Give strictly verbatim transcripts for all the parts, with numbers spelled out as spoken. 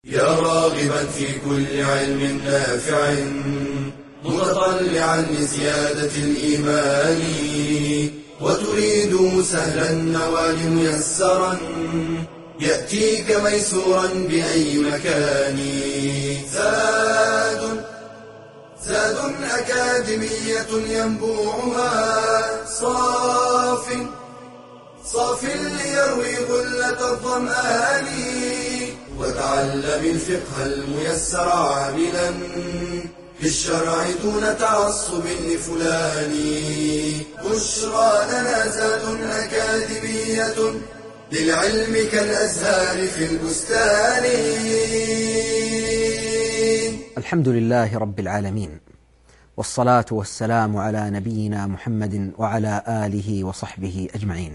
يا راغبا في كل علم نافع متطلعا لزيادة الإيمان وتريد سهلا النوال ميسرا يأتيك ميسورا بأي مكان. زاد زاد أكاديمية ينبوعها صاف صاف ليروي غلة الظمآن وتعلم الفقه الميسر عاملا في الشرع دون تعصب لفلان. بشرى لنا زاد أكاديمية للعلم كالأزهار في البستان. الحمد لله رب العالمين، والصلاة والسلام على نبينا محمد وعلى آله وصحبه أجمعين.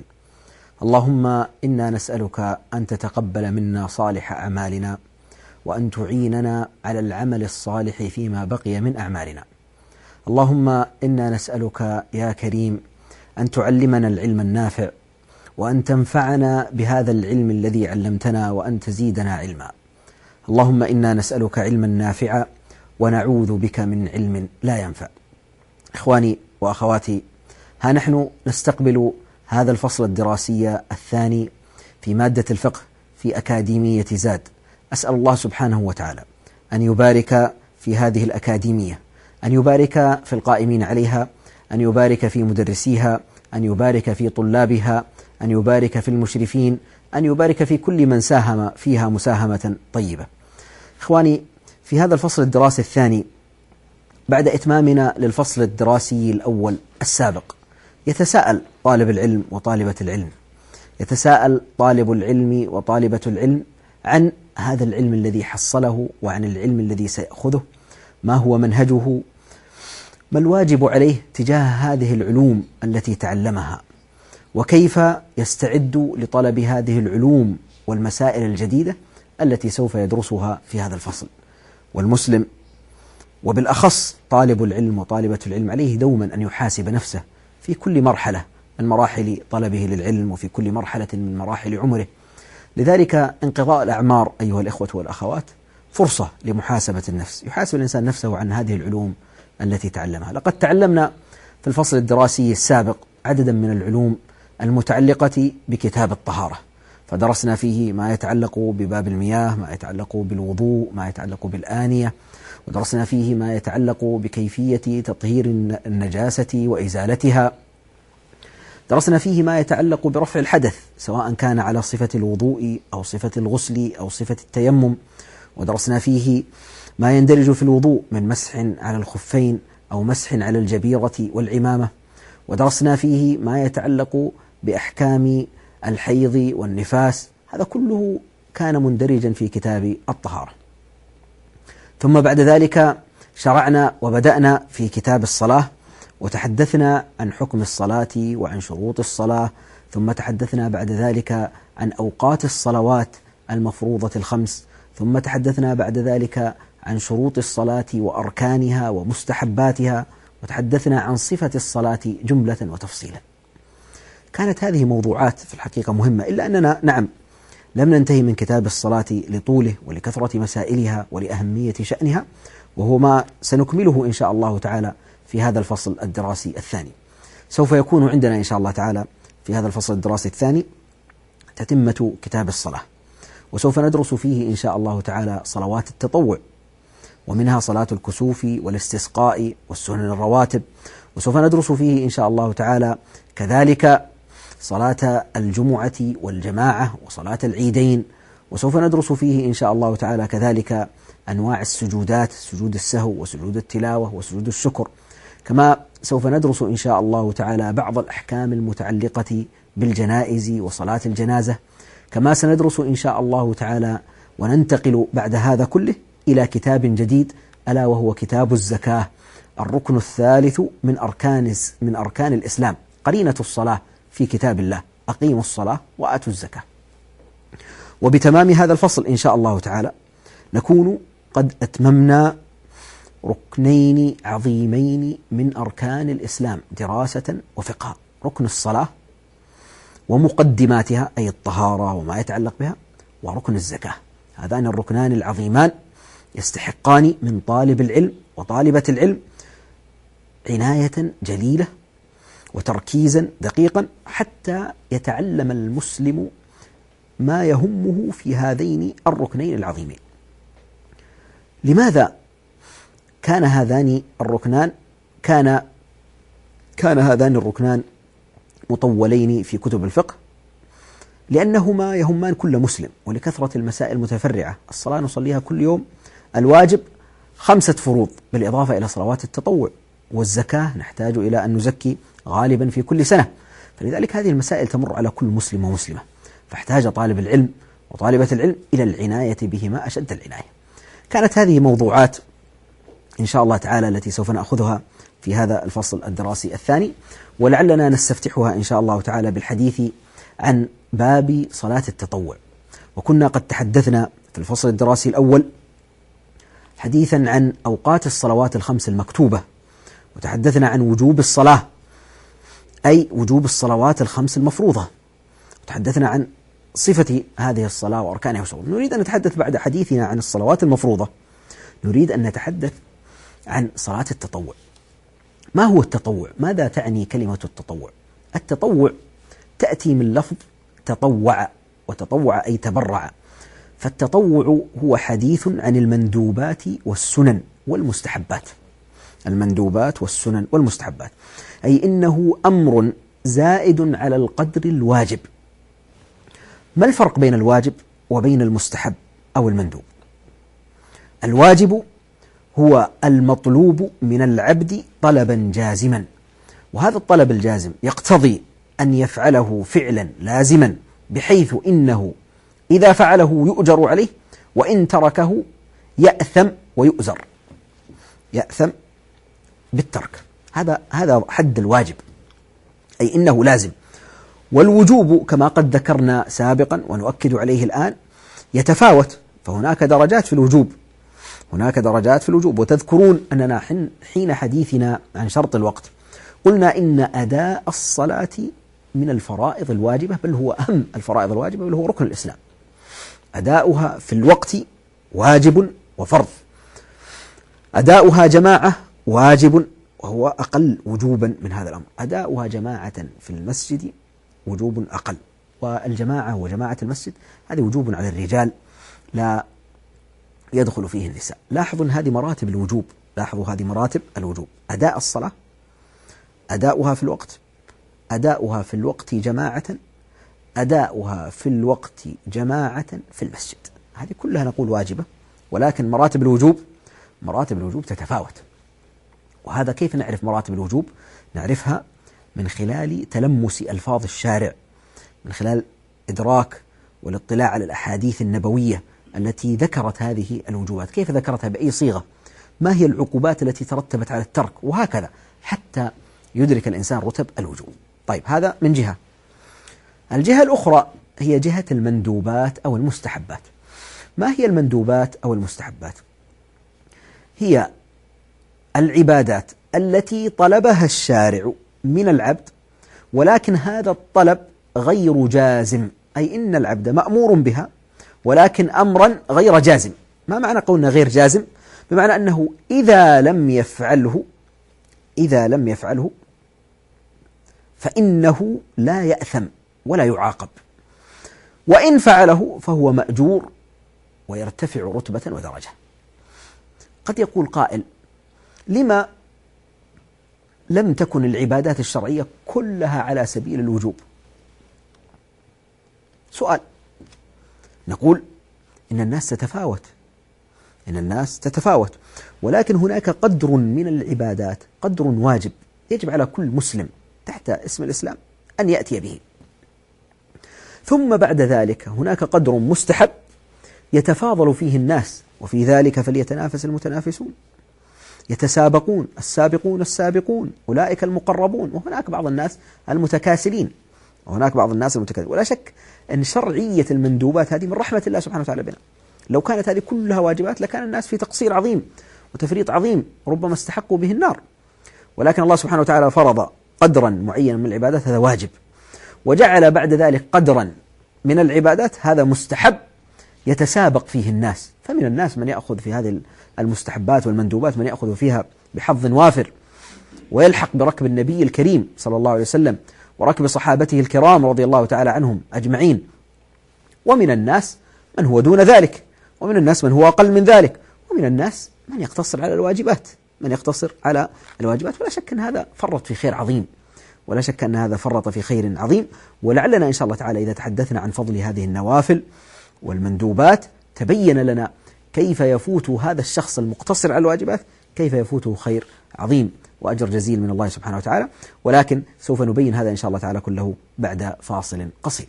اللهم إنا نسألك أن تتقبل منا صالح أعمالنا وأن تعيننا على العمل الصالح فيما بقي من أعمالنا. اللهم إنا نسألك يا كريم أن تعلمنا العلم النافع وأن تنفعنا بهذا العلم الذي علمتنا وأن تزيدنا علما. اللهم إنا نسألك علما نافعا ونعوذ بك من علم لا ينفع. إخواني وأخواتي، ها نحن نستقبل هذا الفصل الدراسي الثاني في مادة الفقه في أكاديمية زاد. أسأل الله سبحانه وتعالى أن يبارك في هذه الأكاديمية، أن يبارك في القائمين عليها، أن يبارك في مدرسيها، أن يبارك في طلابها، أن يبارك في المشرفين، أن يبارك في كل من ساهم فيها مساهمة طيبة. إخواني، في هذا الفصل الدراسي الثاني بعد إتمامنا للفصل الدراسي الأول السابق، يتساءل طالب العلم وطالبة العلم، يتساءل طالب العلم وطالبة العلم عن هذا العلم الذي حصله وعن العلم الذي سيأخذه، ما هو منهجه، ما الواجب عليه تجاه هذه العلوم التي تعلمها، وكيف يستعد لطلب هذه العلوم والمسائل الجديدة التي سوف يدرسها في هذا الفصل. والمسلم وبالأخص طالب العلم وطالبة العلم عليه دوما أن يحاسب نفسه في كل مرحلة من مراحل طلبه للعلم وفي كل مرحلة من مراحل عمره. لذلك انقضاء الأعمار أيها الإخوة والأخوات فرصة لمحاسبة النفس، يحاسب الإنسان نفسه عن هذه العلوم التي تعلمها. لقد تعلمنا في الفصل الدراسي السابق عددا من العلوم المتعلقة بكتاب الطهارة، فدرسنا فيه ما يتعلق بباب المياه، ما يتعلق بالوضوء، ما يتعلق بالآنية، ودرسنا فيه ما يتعلق بكيفية تطهير النجاسة وإزالتها، درسنا فيه ما يتعلق برفع الحدث سواء كان على صفة الوضوء أو صفة الغسل أو صفة التيمم، ودرسنا فيه ما يندرج في الوضوء من مسح على الخفين أو مسح على الجبيرة والعمامة، ودرسنا فيه ما يتعلق بأحكام الحيض والنفاس. هذا كله كان مندرجا في كتاب الطهارة. ثم بعد ذلك شرعنا وبدأنا في كتاب الصلاة، وتحدثنا عن حكم الصلاة وعن شروط الصلاة، ثم تحدثنا بعد ذلك عن أوقات الصلوات المفروضة الخمس، ثم تحدثنا بعد ذلك عن شروط الصلاة وأركانها ومستحباتها، وتحدثنا عن صفة الصلاة جملة وتفصيلا. كانت هذه موضوعات في الحقيقة مهمة، إلا أننا نعم لم ننتهي من كتاب الصلاة لطوله ولكثرة مسائلها ولأهمية شأنها، وهو ما سنكمله إن شاء الله تعالى في هذا الفصل الدراسي الثاني. سوف يكون عندنا إن شاء الله تعالى في هذا الفصل الدراسي الثاني تتمة كتاب الصلاة، وسوف ندرس فيه إن شاء الله تعالى صلوات التطوع، ومنها صلاة الكسوف والاستسقاء والسنن الرواتب، وسوف ندرس فيه إن شاء الله تعالى كذلك صلاة الجمعة والجماعة وصلاة العيدين، وسوف ندرس فيه إن شاء الله تعالى كذلك أنواع السجودات، سجود السهو وسجود التلاوة وسجود الشكر، كما سوف ندرس إن شاء الله تعالى بعض الأحكام المتعلقة بالجنائز وصلاة الجنازة، كما سندرس إن شاء الله تعالى وننتقل بعد هذا كله إلى كتاب جديد، ألا وهو كتاب الزكاة، الركن الثالث من أركان من أركان الإسلام، قرينة الصلاة في كتاب الله، أقيموا الصلاة وآتوا الزكاة. وبتمام هذا الفصل إن شاء الله تعالى نكون قد أتممنا ركنين عظيمين من أركان الإسلام دراسة وفقها، ركن الصلاة ومقدماتها أي الطهارة وما يتعلق بها، وركن الزكاة هذان الركنان العظيمان يستحقان من طالب العلم وطالبة العلم عناية جليلة وتركيزا دقيقا حتى يتعلم المسلم ما يهمه في هذين الركنين العظيمين. لماذا كان هذان الركنان كان كان هذان الركنان مطولين في كتب الفقه؟ لأنهما يهمان كل مسلم، ولكثرة المسائل المتفرعة. الصلاة نصليها كل يوم، الواجب خمسة فروض بالإضافة إلى صلوات التطوع، والزكاة نحتاج إلى أن نزكي غالبا في كل سنة، فلذلك هذه المسائل تمر على كل مسلم ومسلمة، فاحتاج طالب العلم وطالبة العلم إلى العناية بهما أشد العناية. كانت هذه موضوعات إن شاء الله تعالى التي سوف نأخذها في هذا الفصل الدراسي الثاني، ولعلنا نستفتحها إن شاء الله تعالى بالحديث عن باب صلاة التطوع. وكنا قد تحدثنا في الفصل الدراسي الأول حديثا عن أوقات الصلوات الخمس المكتوبة، وتحدثنا عن وجوب الصلاة أي وجوب الصلوات الخمس المفروضة، وتحدثنا عن صفة هذه الصلاة وأركانها وشروطها. نريد أن نتحدث بعد حديثنا عن الصلوات المفروضة، نريد أن نتحدث عن صلاة التطوع. ما هو التطوع؟ ماذا تعني كلمة التطوع؟ التطوع تأتي من لفظ تطوع، وتطوع أي تبرع، فالتطوع هو حديث عن المندوبات والسنن والمستحبات. المندوبات والسنن والمستحبات أي إنه أمر زائد على القدر الواجب. ما الفرق بين الواجب وبين المستحب أو المندوب؟ الواجب هو المطلوب من العبد طلبا جازما، وهذا الطلب الجازم يقتضي أن يفعله فعلا لازما بحيث إنه إذا فعله يؤجر عليه، وإن تركه يأثم ويؤزر، يأثم بالترك. هذا هذا حد الواجب، أي إنه لازم. والوجوب كما قد ذكرنا سابقا ونؤكد عليه الآن يتفاوت، فهناك درجات في الوجوب، هناك درجات في الوجوب. وتذكرون أننا حين حديثنا عن شرط الوقت قلنا إن أداء الصلاة من الفرائض الواجبة، بل هو أهم الفرائض الواجبة، بل هو ركن الإسلام. أداؤها في الوقت واجب وفرض، أداؤها جماعة واجب وهو أقل وجوبا من هذا الأمر، أداؤها جماعة في المسجد وجوب أقل، والجماعة وجماعة المسجد هذه وجوب على الرجال لا يدخل فيه النساء. لاحظوا هذه مراتب الوجوب، لاحظوا هذه مراتب الوجوب: أداء الصلاة، أداؤها في الوقت، أداؤها في الوقت جماعة، أداؤها في الوقت جماعة في المسجد. هذه كلها نقول واجبة، ولكن مراتب الوجوب مراتب الوجوب تتفاوت. وهذا كيف نعرف مراتب الوجوب؟ نعرفها من خلال تلمس ألفاظ الشارع، من خلال إدراك والاطلاع على الأحاديث النبوية التي ذكرت هذه الوجوبات، كيف ذكرتها، بأي صيغة، ما هي العقوبات التي ترتبت على الترك، وهكذا حتى يدرك الإنسان رتب الوجوب. طيب، هذا من جهة. الجهة الأخرى هي جهة المندوبات أو المستحبات. ما هي المندوبات أو المستحبات؟ هي العبادات التي طلبها الشارع من العبد، ولكن هذا الطلب غير جازم، أي إن العبد مأمور بها ولكن أمرا غير جازم. ما معنى قولنا غير جازم؟ بمعنى أنه إذا لم يفعله إذا لم يفعله فإنه لا يأثم ولا يعاقب، وإن فعله فهو مأجور ويرتفع رتبة ودرجة. قد يقول قائل: لما لم تكن العبادات الشرعية كلها على سبيل الوجوب؟ سؤال. نقول إن الناس تتفاوت إن الناس تتفاوت ولكن هناك قدر من العبادات، قدر واجب يجب على كل مسلم تحت اسم الإسلام أن يأتي به. ثم بعد ذلك هناك قدر مستحب يتفاضل فيه الناس، وفي ذلك فليتنافس المتنافسون، يتسابقون، السابقون السابقون أولئك المقربون. وهناك بعض الناس المتكاسلين وهناك بعض الناس المتكاسلين. ولا شك أن شرعية المندوبات هذه من رحمة الله سبحانه وتعالى بنا. لو كانت هذه كلها واجبات لكان الناس في تقصير عظيم وتفريط عظيم، ربما استحقوا به النار. ولكن الله سبحانه وتعالى فرض قدرا معينا من العبادات، هذا واجب، وجعل بعد ذلك قدرا من العبادات هذا مستحب، يتسابق فيه الناس، فمن الناس من يأخذ في هذه المستحبات والمندوبات من يأخذ فيها بحظ وافر ويلحق بركب النبي الكريم صلى الله عليه وسلم وركب صحابته الكرام رضي الله تعالى عنهم أجمعين. ومن الناس من هو دون ذلك، ومن الناس من هو أقل من ذلك، ومن الناس من يقتصر على الواجبات من يقتصر على الواجبات ولا شك أن هذا فرط في خير عظيم، ولا شك أن هذا فرط في خير عظيم. ولعلنا إن شاء الله تعالى إذا تحدثنا عن فضل هذه النوافل والمندوبات تبين لنا كيف يفوت هذا الشخص المقتصر على الواجبات كيف يفوته خير عظيم وأجر جزيل من الله سبحانه وتعالى. ولكن سوف نبين هذا إن شاء الله تعالى كله بعد فاصل قصير.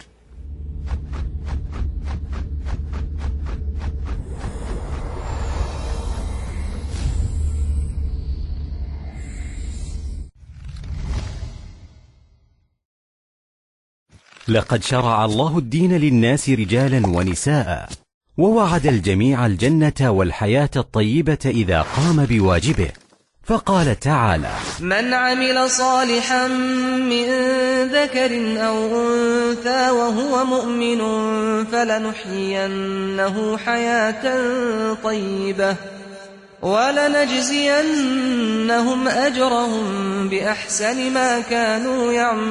لقد شرع الله الدين للناس رجالا ونساء، ووعد الجميع الجنة والحياة الطيبة إذا قام بواجبه، فقال تعالى: من عمل صالحا من ذكر أو أنثى وهو مؤمن فلنحيينه حياة طيبة ولنجزينهم أجرهم بأحسن ما كانوا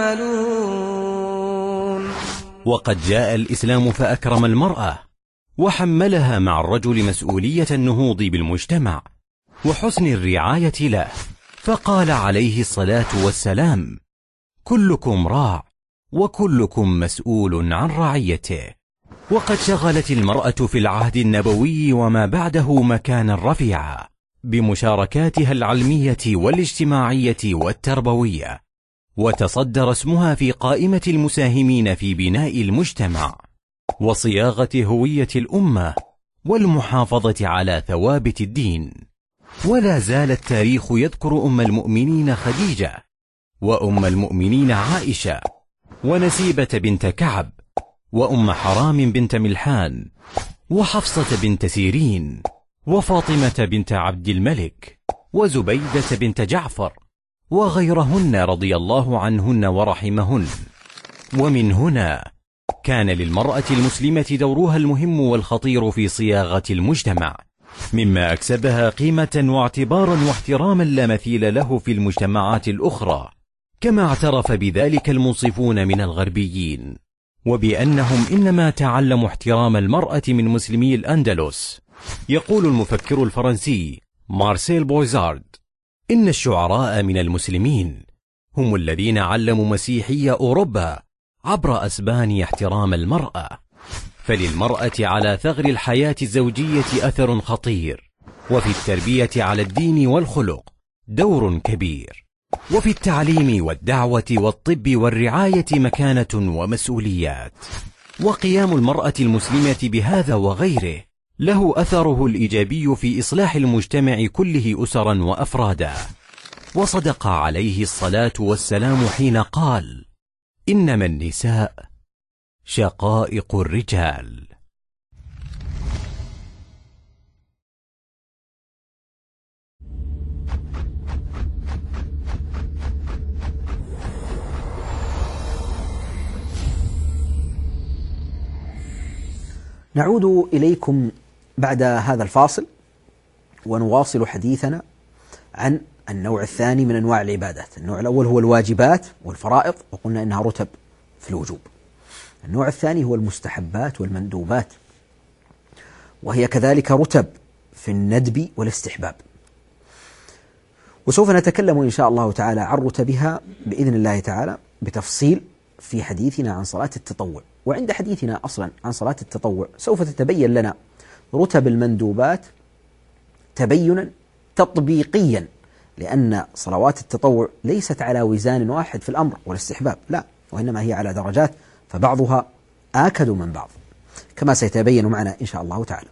يعملون. وقد جاء الإسلام فأكرم المرأة وحملها مع الرجل مسؤولية النهوض بالمجتمع وحسن الرعاية له، فقال عليه الصلاة والسلام: كلكم راع وكلكم مسؤول عن رعيته. وقد شغلت المرأة في العهد النبوي وما بعده مكانا رفيعا بمشاركاتها العلمية والاجتماعية والتربوية، وتصدر اسمها في قائمة المساهمين في بناء المجتمع وصياغة هوية الأمة والمحافظة على ثوابت الدين. ولا زال التاريخ يذكر أم المؤمنين خديجة، وأم المؤمنين عائشة، ونسيبة بنت كعب، وأم حرام بنت ملحان، وحفصة بنت سيرين، وفاطمة بنت عبد الملك، وزبيدة بنت جعفر، وغيرهن رضي الله عنهن ورحمهن. ومن هنا كان للمرأة المسلمة دورها المهم والخطير في صياغة المجتمع، مما أكسبها قيمة واعتبارا واحتراما لا مثيل له في المجتمعات الأخرى، كما اعترف بذلك المنصفون من الغربيين، وبأنهم إنما تعلموا احترام المرأة من مسلمي الأندلس. يقول المفكر الفرنسي مارسيل بويزارد: إن الشعراء من المسلمين هم الذين علموا مسيحي أوروبا عبر أسبانيا احترام المرأة، فللمرأة على ثغر الحياة الزوجية أثر خطير، وفي التربية على الدين والخلق دور كبير، وفي التعليم والدعوة والطب والرعاية مكانة ومسؤوليات. وقيام المرأة المسلمة بهذا وغيره له أثره الإيجابي في إصلاح المجتمع كله أسرا وأفرادا. وصدق عليه الصلاة والسلام حين قال: إنما النساء شقائق الرجال. نعود إليكم بعد هذا الفاصل ونواصل حديثنا عن النوع الثاني من أنواع العبادات. النوع الأول هو الواجبات والفرائض، وقلنا إنها رتب في الوجوب. النوع الثاني هو المستحبات والمندوبات، وهي كذلك رتب في الندب والاستحباب. وسوف نتكلم إن شاء الله تعالى عن رتبها بإذن الله تعالى بتفصيل في حديثنا عن صلاة التطوع. وعند حديثنا أصلا عن صلاة التطوع سوف تتبين لنا رتب المندوبات تبينا تطبيقيا، لأن صلوات التطوع ليست على وزان واحد في الأمر والاستحباب، لا، وإنما هي على درجات، فبعضها آكد من بعض كما سيتبين معنا إن شاء الله تعالى.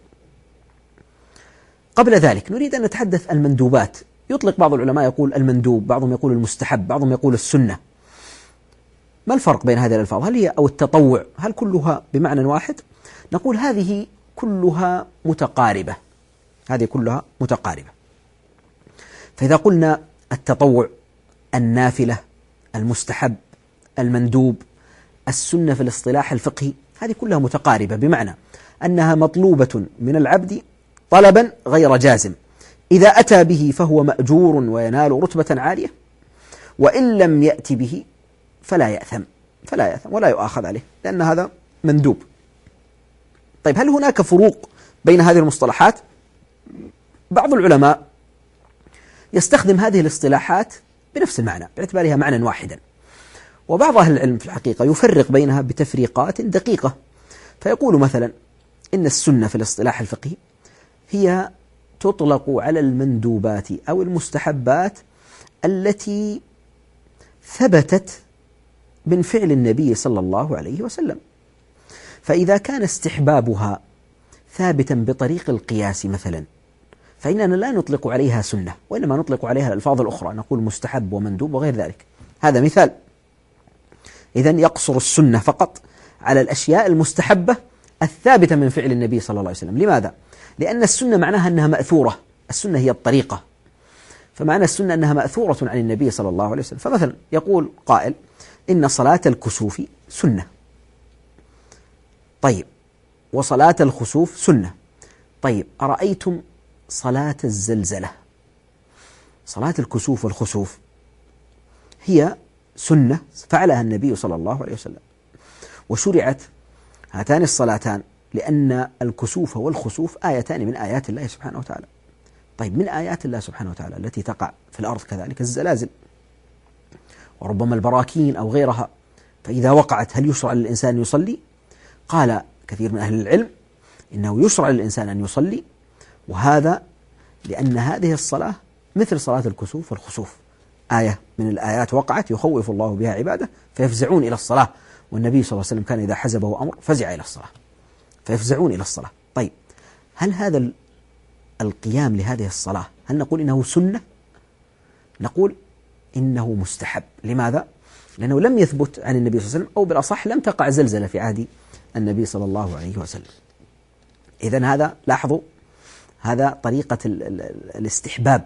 قبل ذلك نريد أن نتحدث المندوبات. يطلق بعض العلماء يقول المندوب، بعضهم يقول المستحب، بعضهم يقول السنة. ما الفرق بين هذه الألفاظ؟ هل هي أو التطوع هل كلها بمعنى واحد؟ نقول هذه كلها متقاربة، هذه كلها متقاربة. فإذا قلنا التطوع، النافلة، المستحب، المندوب، السنة في الاصطلاح الفقهي، هذه كلها متقاربة، بمعنى أنها مطلوبة من العبد طلبا غير جازم، إذا أتى به فهو مأجور وينال رتبة عالية، وإن لم يأتي به فلا يأثم فلا يأثم ولا يؤاخذ عليه، لأن هذا مندوب. طيب، هل هناك فروق بين هذه المصطلحات؟ بعض العلماء يستخدم هذه الاصطلاحات بنفس المعنى باعتبارها معنى واحدا، وبعض أهل العلم في الحقيقة يفرق بينها بتفريقات دقيقة، فيقول مثلا إن السنة في الاصطلاح الفقهي هي تطلق على المندوبات أو المستحبات التي ثبتت من فعل النبي صلى الله عليه وسلم، فإذا كان استحبابها ثابتا بطريق القياس مثلا فإننا لا نطلق عليها سنة، وإنما نطلق عليها الألفاظ الأخرى، نقول مستحب ومندوب وغير ذلك. هذا مثال. إذن يقصر السنة فقط على الأشياء المستحبة الثابتة من فعل النبي صلى الله عليه وسلم. لماذا؟ لأن السنة معناها أنها مأثورة، السنة هي الطريقة، فمعنى السنة أنها مأثورة عن النبي صلى الله عليه وسلم. فمثلا يقول قائل إن صلاة الكسوف سنة، طيب، وصلاة الخسوف سنة. طيب، أرأيتم صلاة الزلزلة؟ صلاة الكسوف والخسوف هي سنة فعلها النبي صلى الله عليه وسلم، وشرعت هاتان الصلاتان لأن الكسوف والخسوف آيتان من آيات الله سبحانه وتعالى. طيب، من آيات الله سبحانه وتعالى التي تقع في الأرض كذلك الزلازل، وربما البراكين أو غيرها، فإذا وقعت هل يشرع للإنسان أن يصلي؟ قال كثير من أهل العلم إنه يشرع للإنسان أن يصلي، وهذا لأن هذه الصلاة مثل صلاة الكسوف والخسوف، آية من الآيات وقعت يخوف الله بها عباده فيفزعون إلى الصلاة، والنبي صلى الله عليه وسلم كان إذا حزبه أمر فزع إلى الصلاة، فيفزعون إلى الصلاة. طيب، هل هذا القيام لهذه الصلاة هل نقول إنه سنة؟ نقول إنه مستحب. لماذا؟ لأنه لم يثبت عن النبي صلى الله عليه وسلم، أو بالأصح لم تقع زلزلة في عهد النبي صلى الله عليه وسلم. إذن هذا لاحظوا هذا طريقة ال ال الاستحباب.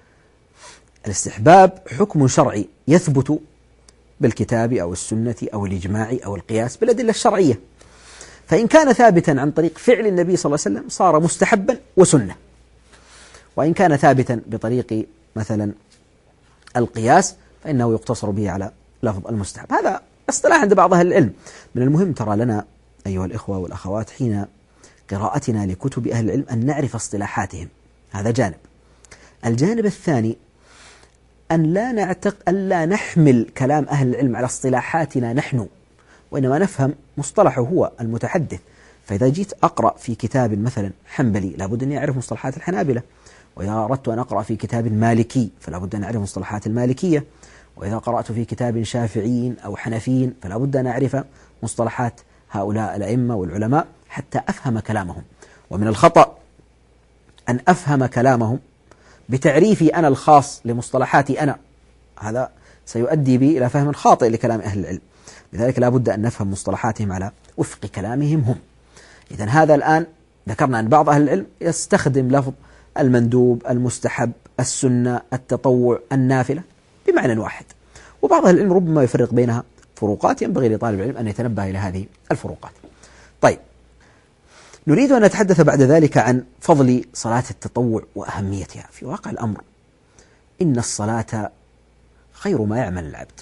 الاستحباب حكم شرعي يثبت بالكتاب أو السنة أو الإجماع أو القياس بالأدلة الشرعية، فإن كان ثابتا عن طريق فعل النبي صلى الله عليه وسلم صار مستحبا وسنة، وإن كان ثابتا بطريق مثلا القياس فإنه يقتصر به على لفظ المستحب. هذا اصطلاح عند بعض أهل العلم. من المهم ترى لنا أيها الإخوة والأخوات حين قراءتنا لكتب أهل العلم أن نعرف اصطلاحاتهم، هذا جانب. الجانب الثاني أن لا نعتق أن لا نحمل كلام أهل العلم على اصطلاحاتنا نحن، وإنما نفهم مصطلحه هو المتحدث. فإذا جيت أقرأ في كتاب مثلا حنبلي لابد أن أعرف مصطلحات الحنابلة، وإذا أردت أن أقرأ في كتاب مالكي فلا بد أن أعرف مصطلحات المالكية، وإذا قرأت في كتاب شافعي أو حنفي فلا بد أن أعرف مصطلحات هؤلاء الأئمة والعلماء حتى أفهم كلامهم. ومن الخطأ أن أفهم كلامهم بتعريفي أنا الخاص لمصطلحاتي أنا، هذا سيؤدي بي إلى فهم خاطئ لكلام أهل العلم. لذلك لا بد أن نفهم مصطلحاتهم على وفق كلامهم هم. إذن هذا الآن ذكرنا أن بعض أهل العلم يستخدم لفظ المندوب، المستحب، السنة، التطوع، النافلة بمعنى واحد، وبعض أهل العلم ربما يفرق بينها فروقات ينبغي لطالب العلم أن يتنبه إلى هذه الفروقات. طيب، نريد أن نتحدث بعد ذلك عن فضل صلاة التطوع وأهميتها. في واقع الأمر إن الصلاة خير ما يعمل العبد،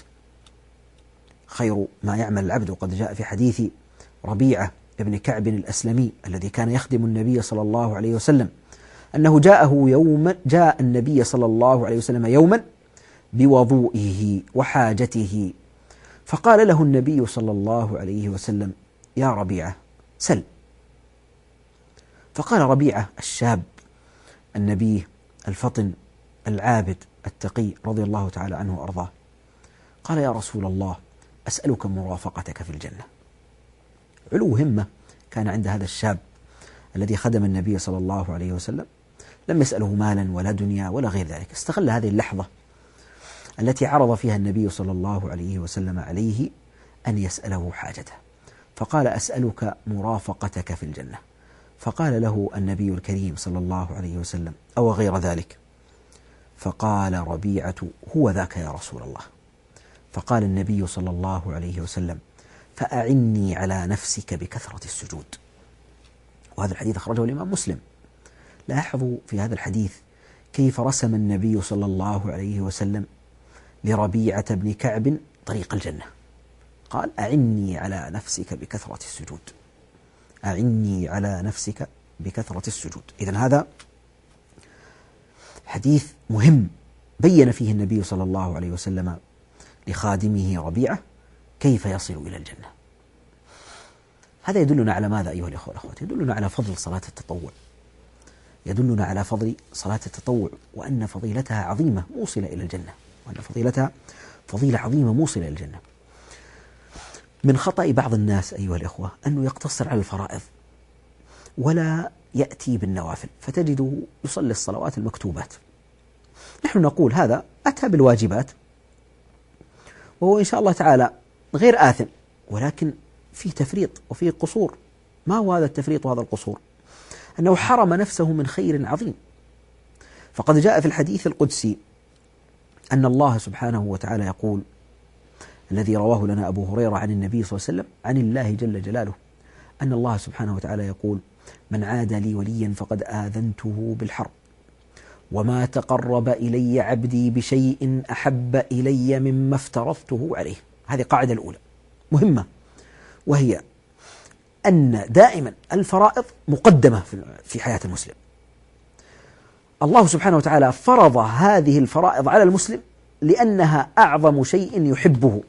خير ما يعمل العبد. وقد جاء في حديث ربيعة ابن كعب الأسلمي الذي كان يخدم النبي صلى الله عليه وسلم أنه جاءه يوما جاء النبي صلى الله عليه وسلم يوما بوضوئه وحاجته، فقال له النبي صلى الله عليه وسلم: يا ربيعة سل. فقال ربيعة الشاب النبي الفطن العابد التقي رضي الله تعالى عنه وأرضاه، قال: يا رسول الله أسألك مرافقتك في الجنة. علو همة كان عند هذا الشاب الذي خدم النبي صلى الله عليه وسلم، لم يسأله مالا ولا دنيا ولا غير ذلك، استغل هذه اللحظة التي عرض فيها النبي صلى الله عليه وسلم عليه أن يسأله حاجته، فقال: أسألك مرافقتك في الجنة. فقال له النبي الكريم صلى الله عليه وسلم: أو غير ذلك؟ فقال ربيعة: هو ذاك يا رسول الله. فقال النبي صلى الله عليه وسلم: فأعني على نفسك بكثرة السجود. وهذا الحديث أخرجه الإمام مسلم. لاحظوا في هذا الحديث كيف رسم النبي صلى الله عليه وسلم لربيعة بن كعب طريق الجنة. قال: أعني على نفسك بكثرة السجود، أعني على نفسك بكثرة السجود. إذن هذا حديث مهم بين فيه النبي صلى الله عليه وسلم لخادمه ربيعة كيف يصل إلى الجنة. هذا يدلنا على ماذا أيها الأخوة والأخوات؟ يدلنا على فضل صلاة التطوع، يدلنا على فضل صلاة التطوع، وأن فضيلتها عظيمة موصلة إلى الجنة، وأن فضيلتها فضيلة عظيمة موصلة إلى الجنة. من خطأ بعض الناس أيها الأخوة أنه يقتصر على الفرائض ولا يأتي بالنوافل، فتجده يصلي الصلوات المكتوبات. نحن نقول هذا أتى بالواجبات وهو إن شاء الله تعالى غير آثم، ولكن فيه تفريط وفيه قصور. ما هو هذا التفريط وهذا القصور؟ أنه حرم نفسه من خير عظيم. فقد جاء في الحديث القدسي أن الله سبحانه وتعالى يقول، الذي رواه لنا أبو هريرة عن النبي صلى الله عليه وسلم عن الله جل جلاله، أن الله سبحانه وتعالى يقول: من عادى لي وليا فقد آذنته بالحرب، وما تقرب إلي عبدي بشيء أحب إلي مما افترضته عليه. هذه قاعدة الأولى مهمة، وهي أن دائما الفرائض مقدمة في حياة المسلم. الله سبحانه وتعالى فرض هذه الفرائض على المسلم لأنها أعظم شيء يحبه.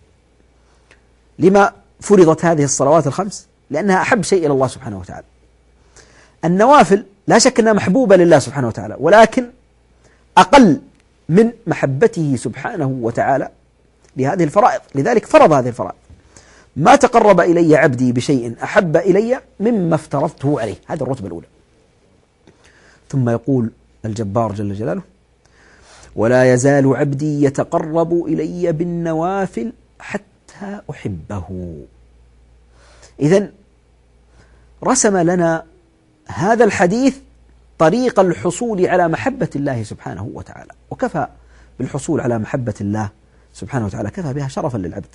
لما فرضت هذه الصلوات الخمس؟ لأنها أحب شيء إلى الله سبحانه وتعالى. النوافل لا شك أنها محبوبة لله سبحانه وتعالى، ولكن أقل من محبته سبحانه وتعالى لهذه الفرائض، لذلك فرض هذه الفرائض. ما تقرب إلي عبدي بشيء أحب إلي مما افترضته عليه، هذه الرتبة الأولى. ثم يقول الجبار جل جلاله: ولا يزال عبدي يتقرب إلي بالنوافل حتى أحبه. إذن رسم لنا هذا الحديث طريق الحصول على محبة الله سبحانه وتعالى، وكفى بالحصول على محبة الله سبحانه وتعالى، كفى بها شرفا للعبد،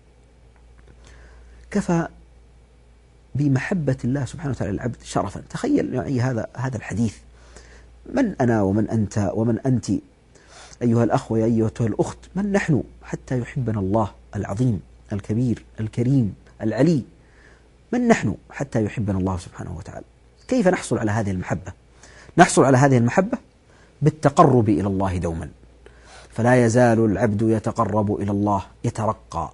كفى بمحبة الله سبحانه وتعالى للعبد شرفا. تخيل يعني هذا هذا الحديث، من أنا ومن أنت ومن أنت أيها الأخ وأيتها الأخت، من نحن حتى يحبنا الله العظيم الكبير الكريم العلي؟ من نحن حتى يحبنا الله سبحانه وتعالى؟ كيف نحصل على هذه المحبة؟ نحصل على هذه المحبة بالتقرب إلى الله دوما. فلا يزال العبد يتقرب إلى الله، يترقى،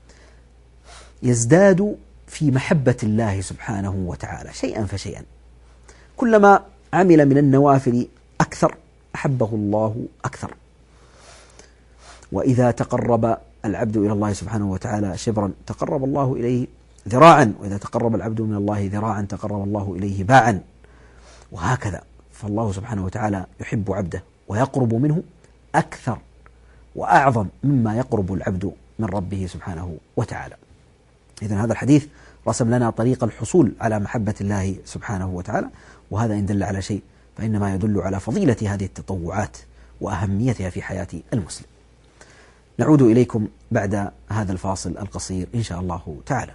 يزداد في محبة الله سبحانه وتعالى شيئا فشيئا. كلما عمل من النوافل أكثر أحبه الله أكثر. وإذا تقرب العبد إلى الله سبحانه وتعالى شبرا تقرب الله إليه ذراعا، وإذا تقرب العبد من الله ذراعا تقرب الله إليه باعا، وهكذا. فالله سبحانه وتعالى يحب عبده ويقرب منه أكثر وأعظم مما يقرب العبد من ربه سبحانه وتعالى. إذن هذا الحديث رسم لنا طريق الحصول على محبة الله سبحانه وتعالى، وهذا إن دل على شيء فإنما يدل على فضيلة هذه التطوعات وأهميتها في حياة المسلم. نعود إليكم بعد هذا الفاصل القصير إن شاء الله تعالى.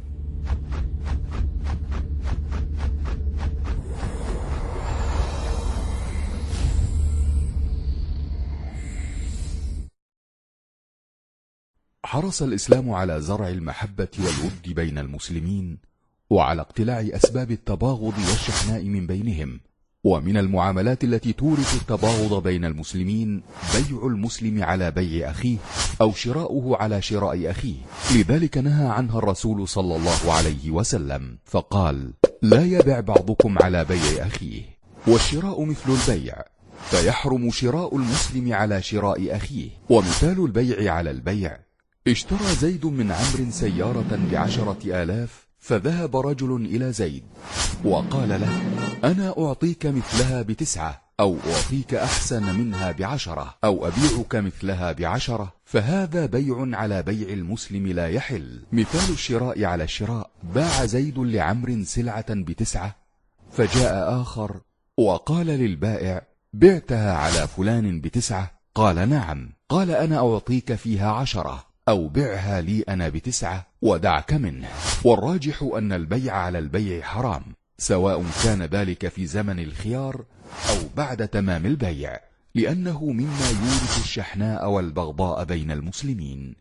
حرص الإسلام على زرع المحبة والود بين المسلمين، وعلى اقتلاع أسباب التباغض والشحناء من بينهم. ومن المعاملات التي تورث التباغض بين المسلمين بيع المسلم على بيع أخيه، أو شراؤه على شراء أخيه. لذلك نهى عنها الرسول صلى الله عليه وسلم فقال: لا يبع بعضكم على بيع أخيه. والشراء مثل البيع، فيحرم شراء المسلم على شراء أخيه. ومثال البيع على البيع: اشترى زيد من عمرو سيارة بعشرة آلاف، فذهب رجل إلى زيد وقال له: أنا أعطيك مثلها بتسعة، أو أعطيك أحسن منها بعشرة، أو أبيعك مثلها بعشرة، فهذا بيع على بيع المسلم لا يحل. مثال الشراء على الشراء: باع زيد لعمرو سلعة بتسعة، فجاء آخر وقال للبائع: بعتها على فلان بتسعة؟ قال: نعم. قال: أنا أعطيك فيها عشرة، أو بعها لي أنا بتسعة ودعك منه. والراجح أن البيع على البيع حرام، سواء كان ذلك في زمن الخيار أو بعد تمام البيع، لأنه مما يورث الشحناء والبغضاء بين المسلمين.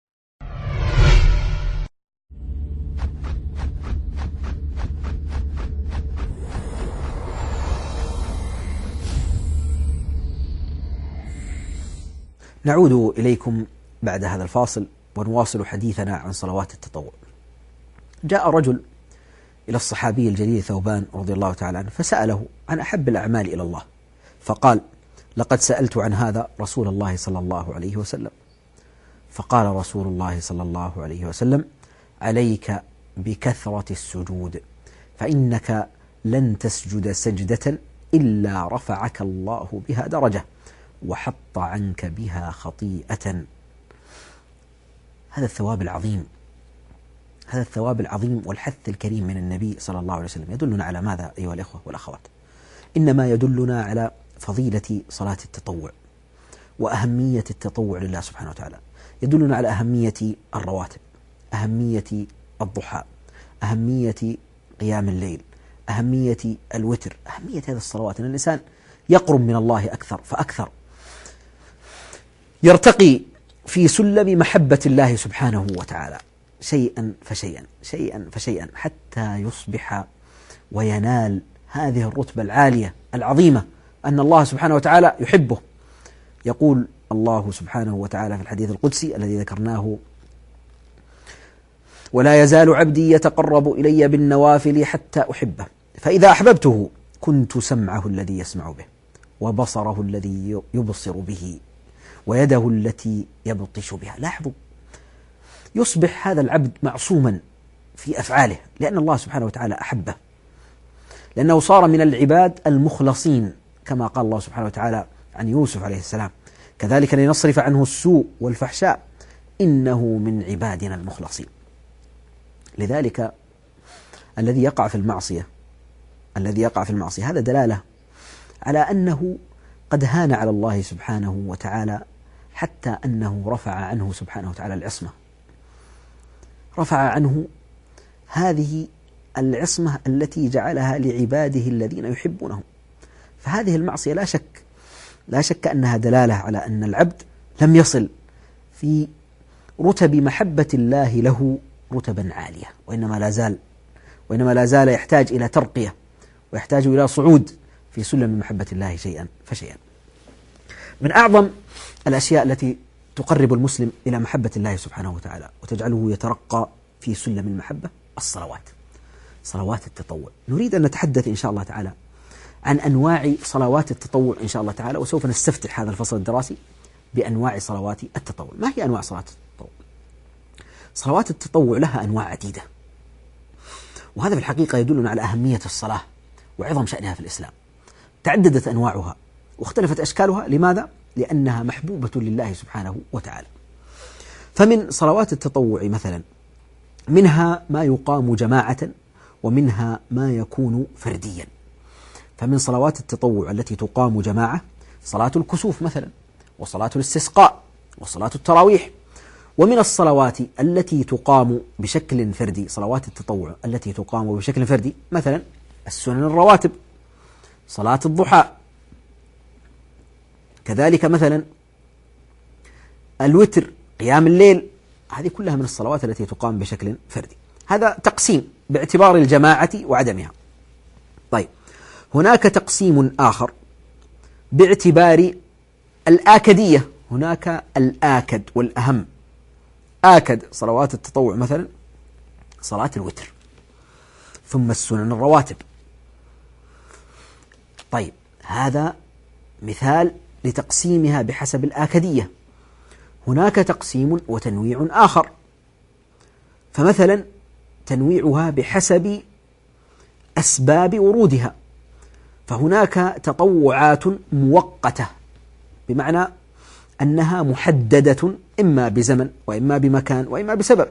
نعود إليكم بعد هذا الفاصل ونواصل حديثنا عن صلوات التطوع. جاء رجل إلى الصحابي الجليل ثوبان رضي الله تعالى عنه فسأله عن أحب الأعمال إلى الله، فقال: لقد سألت عن هذا رسول الله صلى الله عليه وسلم، فقال رسول الله صلى الله عليه وسلم: عليك بكثرة السجود، فإنك لن تسجد سجدة إلا رفعك الله بها درجة وحط عنك بها خطيئة. هذا الثواب العظيم، هذا الثواب العظيم والحث الكريم من النبي صلى الله عليه وسلم يدلنا على ماذا أيها الإخوة والأخوات؟ إنما يدلنا على فضيلة صلاة التطوع وأهمية التطوع لله سبحانه وتعالى، يدلنا على أهمية الرواتب، أهمية الضحى، أهمية قيام الليل، أهمية الوتر، أهمية هذه الصلوات، أن الإنسان يقرب من الله أكثر فأكثر، يرتقي في سلم محبة الله سبحانه وتعالى شيئا فشيئا شيئا فشيئا حتى يصبح وينال هذه الرتبة العالية العظيمة أن الله سبحانه وتعالى يحبه. يقول الله سبحانه وتعالى في الحديث القدسي الذي ذكرناه: ولا يزال عبدي يتقرب إلي بالنوافل حتى أحبه، فإذا أحببته كنت سمعه الذي يسمع به وبصره الذي يبصر به ويده التي يبطش بها. لاحظوا، يصبح هذا العبد معصوما في أفعاله لأن الله سبحانه وتعالى أحبه، لأنه صار من العباد المخلصين كما قال الله سبحانه وتعالى عن يوسف عليه السلام: كذلك لنصرف عنه السوء والفحشاء إنه من عبادنا المخلصين. لذلك الذي يقع في المعصية الذي يقع في المعصية هذا دلالة على أنه قد هان على الله سبحانه وتعالى، حتى أنه رفع عنه سبحانه وتعالى العصمة، رفع عنه هذه العصمة التي جعلها لعباده الذين يحبونهم. فهذه المعصية لا شك لا شك أنها دلالة على أن العبد لم يصل في رتب محبة الله له رتبا عالية، وإنما لا زال وإنما لا زال يحتاج إلى ترقية ويحتاج إلى صعود في سلم محبة الله شيئا فشيئا. من أعظم الأشياء التي تقرب المسلم إلى محبة الله سبحانه وتعالى وتجعله يترقى في سلم المحبة الصلوات، صلوات التطوع. نريد أن نتحدث إن شاء الله تعالى عن أنواع صلوات التطوع إن شاء الله تعالى، وسوف نستفتح هذا الفصل الدراسي بأنواع صلوات التطوع. ما هي أنواع صلوات التطوع؟ صلوات التطوع لها أنواع عديدة، وهذا في الحقيقة يدلنا على أهمية الصلاة وعظم شأنها في الإسلام. تعددت أنواعها واختلفت أشكالها. لماذا؟ لأنها محبوبة لله سبحانه وتعالى. فمن صلوات التطوع مثلا منها ما يقام جماعة ومنها ما يكون فرديا. فمن صلوات التطوع التي تقام جماعة صلاة الكسوف مثلا، وصلاة الاستسقاء، وصلاة التراويح. ومن الصلوات التي تقام بشكل فردي، صلوات التطوع التي تقام بشكل فردي مثلا السنن الرواتب، صلاة الضحى، كذلك مثلا الوتر، قيام الليل. هذه كلها من الصلوات التي تقام بشكل فردي. هذا تقسيم باعتبار الجماعة وعدمها. طيب، هناك تقسيم آخر باعتبار الآكدية. هناك الآكد والأهم. آكد صلوات التطوع مثلا صلاة الوتر، ثم السنن الرواتب. طيب، هذا مثال لتقسيمها بحسب الآكدية. هناك تقسيم وتنويع آخر، فمثلا تنويعها بحسب أسباب ورودها. فهناك تطوعات مؤقتة، بمعنى أنها محددة إما بزمن وإما بمكان وإما بسبب.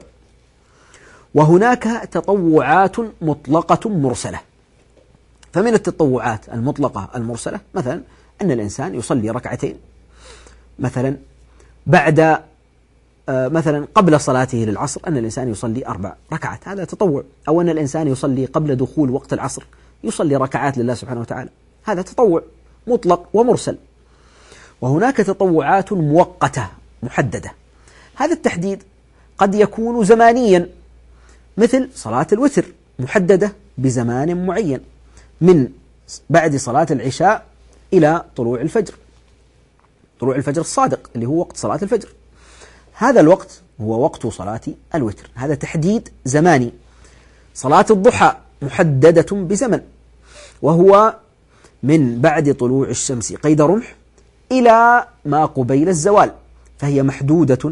وهناك تطوعات مطلقة مرسلة. فمن التطوعات المطلقة المرسلة مثلا أن الإنسان يصلي ركعتين مثلا بعد مثلا قبل صلاته للعصر أن الإنسان يصلي أربع ركعات، هذا تطوع. أو أن الإنسان يصلي قبل دخول وقت العصر يصلي ركعات لله سبحانه وتعالى، هذا تطوع مطلق ومرسل. وهناك تطوعات مؤقتة محددة، هذا التحديد قد يكون زمانيا، مثل صلاة الوتر محددة بزمان معين من بعد صلاة العشاء إلى طلوع الفجر، طلوع الفجر الصادق اللي هو وقت صلاة الفجر، هذا الوقت هو وقت صلاة الوتر، هذا تحديد زماني. صلاة الضحى محددة بزمن، وهو من بعد طلوع الشمس قيد رمح إلى ما قبيل الزوال، فهي محدودة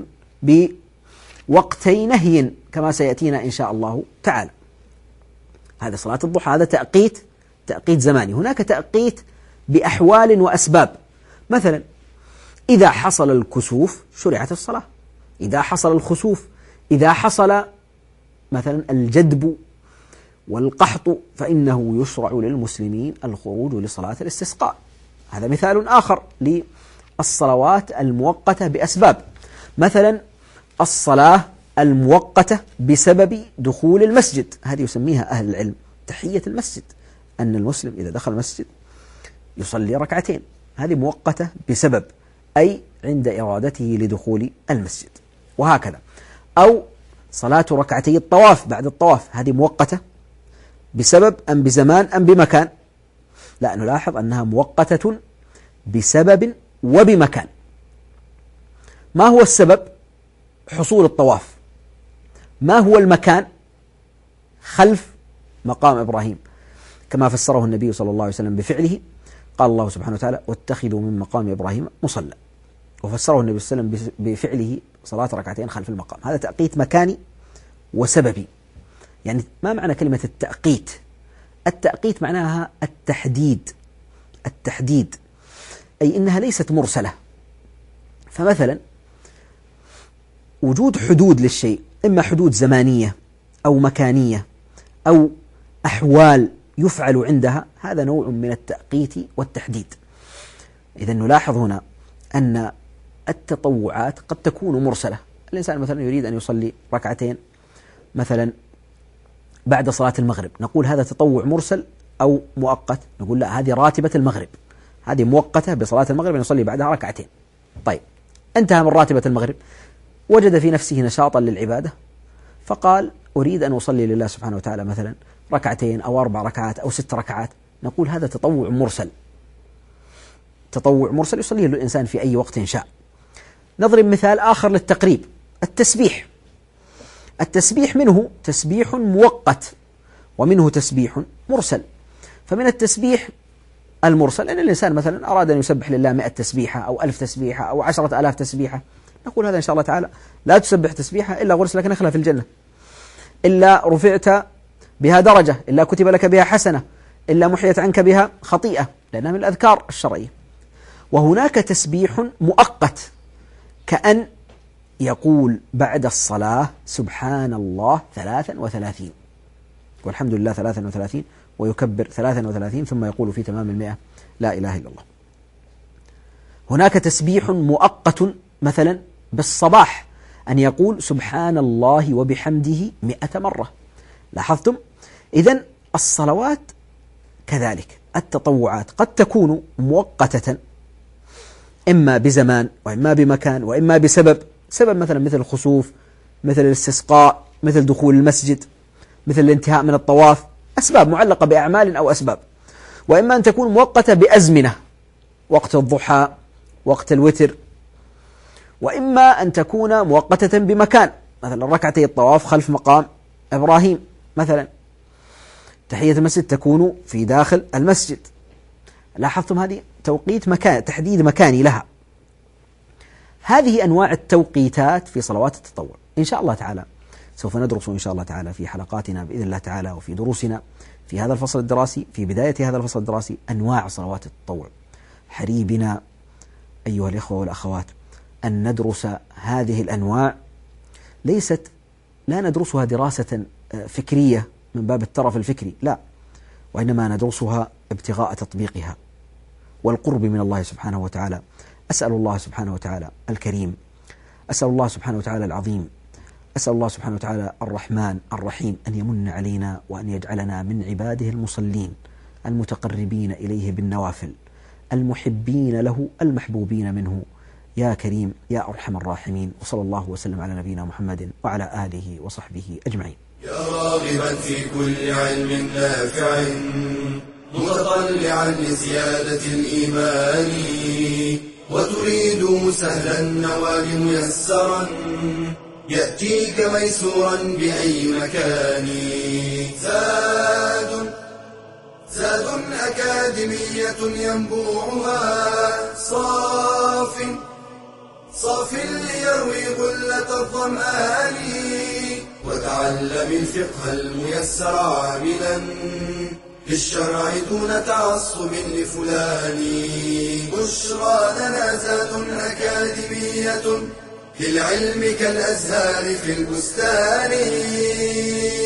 بوقتي نهي كما سيأتينا إن شاء الله تعالى. هذا صلاة الضحى، هذا تأقيت تأقيت زماني. هناك تأقيت بأحوال وأسباب، مثلا إذا حصل الكسوف شرعت الصلاة، إذا حصل الخسوف، إذا حصل مثلا الجدب والقحط فإنه يشرع للمسلمين الخروج لصلاة الاستسقاء، هذا مثال آخر للصلوات المؤقتة بأسباب. مثلا الصلاة المؤقتة بسبب دخول المسجد، هذه يسميها أهل العلم تحية المسجد، أن المسلم إذا دخل المسجد يصلي ركعتين، هذه مؤقتة بسبب، أي عند إرادته لدخول المسجد، وهكذا. أو صلاة ركعتي الطواف بعد الطواف، هذه مؤقتة بسبب أم بزمان أم بمكان؟ لا، نلاحظ أنها مؤقتة بسبب وبمكان. ما هو السبب؟ حصول الطواف. ما هو المكان؟ خلف مقام إبراهيم، كما فسره النبي صلى الله عليه وسلم بفعله، قال الله سبحانه وتعالى واتخذوا من مقام إبراهيم مصلى، وفسره النبي صلى الله عليه وسلم بفعله صلاة ركعتين خلف المقام. هذا تأقيت مكاني وسببي. يعني ما معنى كلمة التأقيت؟ التأقيت معناها التحديد، التحديد أي إنها ليست مرسلة. فمثلا وجود حدود للشيء، إما حدود زمانية أو مكانية أو أحوال يفعل عندها، هذا نوع من التأقيت والتحديد. إذن نلاحظ هنا أن التطوعات قد تكون مرسلة، الإنسان مثلا يريد أن يصلي ركعتين مثلا بعد صلاة المغرب، نقول هذا تطوع مرسل أو مؤقت؟ نقول لا، هذه راتبة المغرب، هذه مؤقتة بصلاة المغرب يصلي بعدها ركعتين. طيب، انتهى من راتبة المغرب، وجد في نفسه نشاطا للعبادة، فقال أريد أن أصلي لله سبحانه وتعالى مثلا ركعتين أو أربع ركعات أو ست ركعات، نقول هذا تطوع مرسل، تطوع مرسل يصليه الإنسان في أي وقت شاء. نضرب مثال آخر للتقريب، التسبيح. التسبيح منه تسبيح مؤقت ومنه تسبيح مرسل. فمن التسبيح المرسل أن الإنسان مثلا أراد أن يسبح لله مئة تسبيحة أو ألف تسبيحة أو عشرة آلاف تسبيحة، نقول هذا إن شاء الله تعالى لا تسبح تسبيحة إلا غرس لك نخلة في الجنة، إلا رفعت بها درجة، إلا كتب لك بها حسنة، إلا محيت عنك بها خطيئة، لأنها من الأذكار الشرعية. وهناك تسبيح مؤقت، كأن يقول بعد الصلاة سبحان الله ثلاثا وثلاثين والحمد لله ثلاثا وثلاثين ويكبر ثلاثا وثلاثين ثم يقول في تمام المئة لا إله إلا الله. هناك تسبيح مؤقت مثلا بالصباح، أن يقول سبحان الله وبحمده مئة مرة. لاحظتم؟ إذن الصلوات كذلك، التطوعات قد تكون مؤقتة إما بزمان وإما بمكان وإما بسبب، سبب مثلا مثل الخسوف، مثل الاستسقاء، مثل دخول المسجد، مثل الانتهاء من الطواف، أسباب معلقة بأعمال أو أسباب. وإما أن تكون مؤقتة بأزمنة، وقت الضحى، وقت الوتر. وإما أن تكون مؤقتة بمكان، مثلا ركعتي الطواف خلف مقام إبراهيم مثلا، تحية المسجد تكون في داخل المسجد. لاحظتم هذه توقيت مكان، تحديد مكاني لها. هذه أنواع التوقيتات في صلوات التطوع. إن شاء الله تعالى سوف ندرس إن شاء الله تعالى في حلقاتنا بإذن الله تعالى وفي دروسنا في هذا الفصل الدراسي، في بداية هذا الفصل الدراسي، أنواع صلوات التطوع. حري بنا أيها الإخوة والأخوات أن ندرس هذه الأنواع، ليست لا ندرسها دراسة فكرية من باب الترف الفكري، لا، وإنما ندرسها ابتغاء تطبيقها والقرب من الله سبحانه وتعالى. أسأل الله سبحانه وتعالى الكريم أسأل الله سبحانه وتعالى العظيم أسأل الله سبحانه وتعالى الرحمن الرحيم أن يمن علينا وأن يجعلنا من عباده المصلين المتقربين إليه بالنوافل المحبين له المحبوبين منه يا كريم يا أرحم الراحمين. وصلى الله وسلم على نبينا محمد وعلى آله وصحبه أجمعين. يا راغبا في كل علم نافع متطلعا لزيادة الإيمان وتريد سهلا النوال ميسرا يأتيك ميسورا بأي مكان. زاد زاد أكاديمية ينبوعها صاف صاف ليروي غلة الظمآن وتعلم الفقه الميسر عاملا بالشرع دون تعصب لفلان. بشرى لنا زاد أكاديمية للعلم كالأزهار في البستان.